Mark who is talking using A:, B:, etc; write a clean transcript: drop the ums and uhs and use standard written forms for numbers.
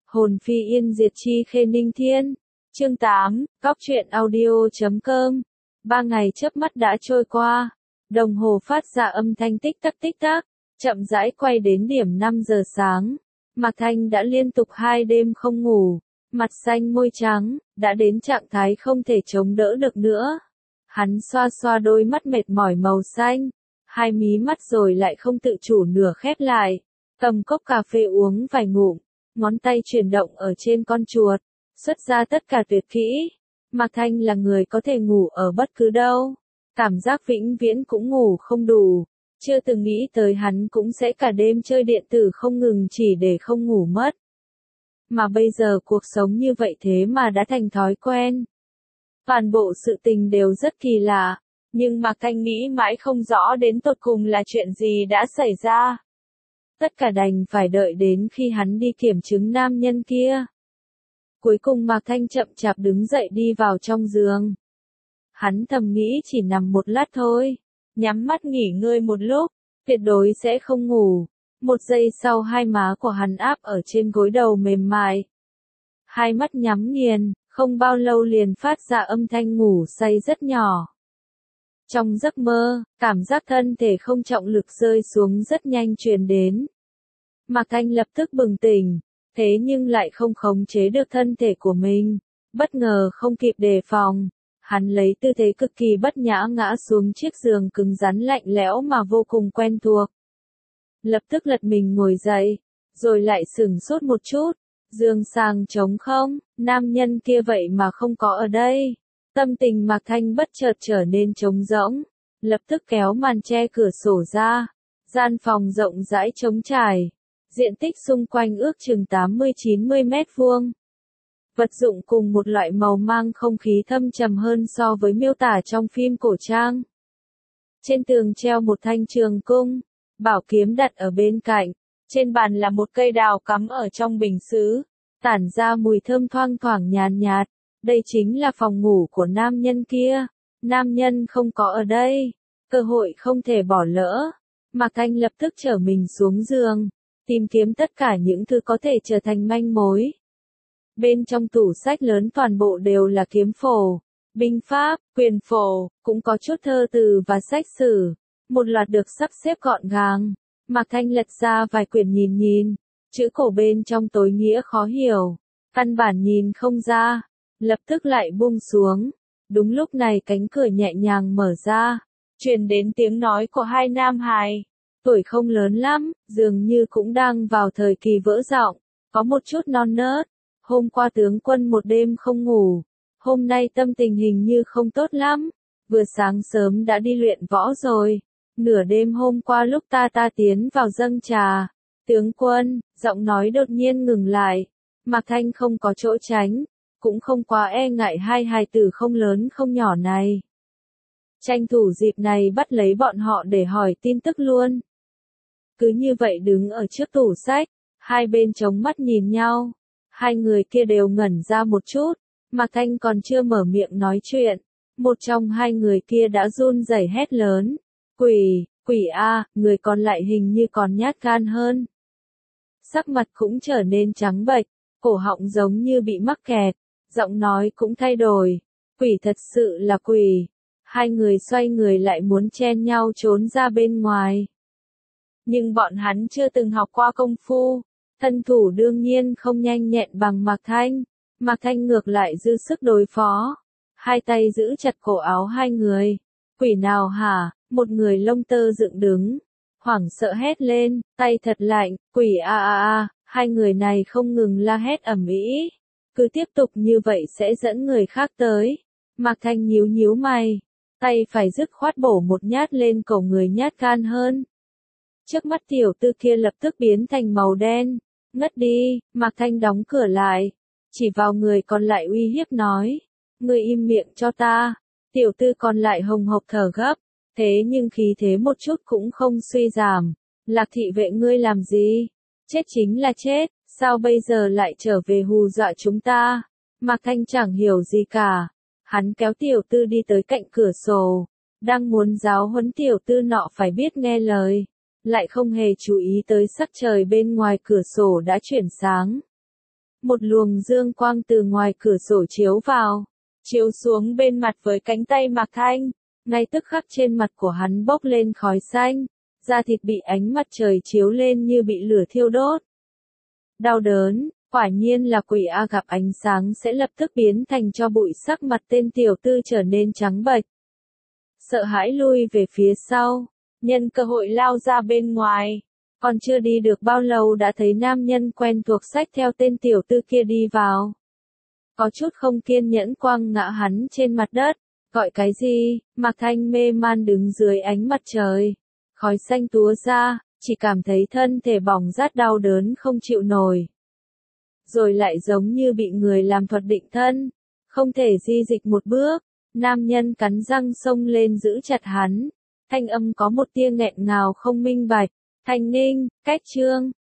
A: Hồn phi yên diệt chi khê ninh thiên. Chương 8, Cóc truyện audio.com. 3 ngày chớp mắt đã trôi qua. Đồng hồ phát ra âm thanh tích tắc, chậm rãi quay đến điểm 5 giờ sáng. Mạc Thanh đã liên tục 2 đêm không ngủ, mặt xanh môi trắng, đã đến trạng thái không thể chống đỡ được nữa. Hắn xoa xoa đôi mắt mệt mỏi màu xanh, hai mí mắt rồi lại không tự chủ nửa khép lại, cầm cốc cà phê uống vài ngụm, ngón tay chuyển động ở trên con chuột, xuất ra tất cả tuyệt kỹ. Mạc Thanh là người có thể ngủ ở bất cứ đâu, cảm giác vĩnh viễn cũng ngủ không đủ, chưa từng nghĩ tới hắn cũng sẽ cả đêm chơi điện tử không ngừng chỉ để không ngủ mất. Mà bây giờ cuộc sống như vậy thế mà đã thành thói quen. Toàn bộ sự tình đều rất kỳ lạ, nhưng Mạc Thanh nghĩ mãi không rõ đến tột cùng là chuyện gì đã xảy ra. Tất cả đành phải đợi đến khi hắn đi kiểm chứng nam nhân kia. Cuối cùng Mạc Thanh chậm chạp đứng dậy đi vào trong giường. Hắn thầm nghĩ chỉ nằm một lát thôi, nhắm mắt nghỉ ngơi một lúc, tuyệt đối sẽ không ngủ. Một giây sau hai má của hắn áp ở trên gối đầu mềm mại. Hai mắt nhắm nghiền, không bao lâu liền phát ra âm thanh ngủ say rất nhỏ. Trong giấc mơ, cảm giác thân thể không trọng lực rơi xuống rất nhanh truyền đến. Mạc Thanh lập tức bừng tỉnh, thế nhưng lại không khống chế được thân thể của mình, bất ngờ không kịp đề phòng. Hắn lấy tư thế cực kỳ bất nhã ngã xuống chiếc giường cứng rắn lạnh lẽo mà vô cùng quen thuộc. Lập tức lật mình ngồi dậy, rồi lại sửng sốt một chút, giường sàng trống không, nam nhân kia vậy mà không có ở đây. Tâm tình Mạc Thanh bất chợt trở nên trống rỗng, lập tức kéo màn che cửa sổ ra, gian phòng rộng rãi trống trải, diện tích xung quanh ước chừng 80-90 mét vuông. Vật dụng cùng một loại màu mang không khí thâm trầm hơn so với miêu tả trong phim cổ trang. Trên tường treo một thanh trường cung, bảo kiếm đặt ở bên cạnh, trên bàn là một cây đào cắm ở trong bình sứ, tản ra mùi thơm thoang thoảng nhàn nhạt. Đây chính là phòng ngủ của nam nhân kia. Nam nhân không có ở đây, cơ hội không thể bỏ lỡ. Mạc Thanh lập tức trở mình xuống giường, tìm kiếm tất cả những thứ có thể trở thành manh mối. Bên trong tủ sách lớn toàn bộ đều là kiếm phổ, binh pháp, quyền phổ, cũng có chút thơ từ và sách sử, một loạt được sắp xếp gọn gàng. Mạc Thanh lật ra vài quyển nhìn, chữ cổ bên trong tối nghĩa khó hiểu, căn bản nhìn không ra, lập tức lại buông xuống. Đúng lúc này cánh cửa nhẹ nhàng mở ra, truyền đến tiếng nói của hai nam hài, tuổi không lớn lắm, dường như cũng đang vào thời kỳ vỡ giọng, có một chút non nớt. Hôm qua tướng quân một đêm không ngủ, hôm nay tâm tình hình như không tốt lắm, vừa sáng sớm đã đi luyện võ rồi. Nửa đêm hôm qua lúc ta tiến vào dâng trà, tướng quân, giọng nói đột nhiên ngừng lại. Mạc Thanh không có chỗ tránh, cũng không quá e ngại hai hài tử không lớn không nhỏ này. Tranh thủ dịp này bắt lấy bọn họ để hỏi tin tức luôn. Cứ như vậy đứng ở trước tủ sách, hai bên chống mắt nhìn nhau. Hai người kia đều ngẩn ra một chút, Mạc Thanh còn chưa mở miệng nói chuyện. Một trong hai người kia đã run rẩy hét lớn. Quỷ a, người còn lại hình như còn nhát gan hơn. Sắc mặt cũng trở nên trắng bệch, cổ họng giống như bị mắc kẹt, giọng nói cũng thay đổi. Quỷ thật sự là quỷ. Hai người xoay người lại muốn chen nhau trốn ra bên ngoài. Nhưng bọn hắn chưa từng học qua công phu, thân thủ đương nhiên không nhanh nhẹn bằng Mạc Thanh. Mạc Thanh ngược lại dư sức đối phó. Hai tay giữ chặt cổ áo hai người. Quỷ nào hả? Một người lông tơ dựng đứng, hoảng sợ hét lên, tay thật lạnh, quỷ a. Hai người này không ngừng la hét ầm ĩ. Cứ tiếp tục như vậy sẽ dẫn người khác tới. Mạc Thanh nhíu mày, tay phải dứt khoát bổ một nhát lên cổ người nhát gan hơn. Trước mắt tiểu tư kia lập tức biến thành màu đen, ngất đi. Mạc Thanh đóng cửa lại, chỉ vào người còn lại uy hiếp nói, ngươi im miệng cho ta. Tiểu tư còn lại hồng hộc thở gấp, thế nhưng khí thế một chút cũng không suy giảm. Lạc thị vệ ngươi làm gì? Chết chính là chết, sao bây giờ lại trở về hù dọa chúng ta? Mạc Thanh chẳng hiểu gì cả. Hắn kéo tiểu tư đi tới cạnh cửa sổ, đang muốn giáo huấn tiểu tư nọ phải biết nghe lời, lại không hề chú ý tới sắc trời bên ngoài cửa sổ đã chuyển sáng. một luồng dương quang từ ngoài cửa sổ chiếu vào, chiếu xuống bên mặt với cánh tay Mạc Thanh, ngay tức khắc trên mặt của hắn bốc lên khói xanh, da thịt bị ánh mặt trời chiếu lên như bị lửa thiêu đốt. Đau đớn, quả nhiên là quỷ A, gặp ánh sáng sẽ lập tức biến thành tro bụi, sắc mặt tên tiểu tư trở nên trắng bệch. Sợ hãi lui về phía sau, nhân cơ hội lao ra bên ngoài. Còn chưa đi được bao lâu đã thấy nam nhân quen thuộc xách theo tên tiểu tư kia đi vào. Có chút không kiên nhẫn quăng ngã hắn trên mặt đất. Gọi cái gì? Mạc Thanh mê man đứng dưới ánh mặt trời. Khói xanh túa ra, chỉ cảm thấy thân thể bỏng rát đau đớn không chịu nổi. Rồi lại giống như bị người làm thuật định thân. Không thể di dịch một bước. Nam nhân cắn răng xông lên giữ chặt hắn. Thanh âm có một tia nghẹn ngào không minh bạch. Thanh Ninh, cách chương.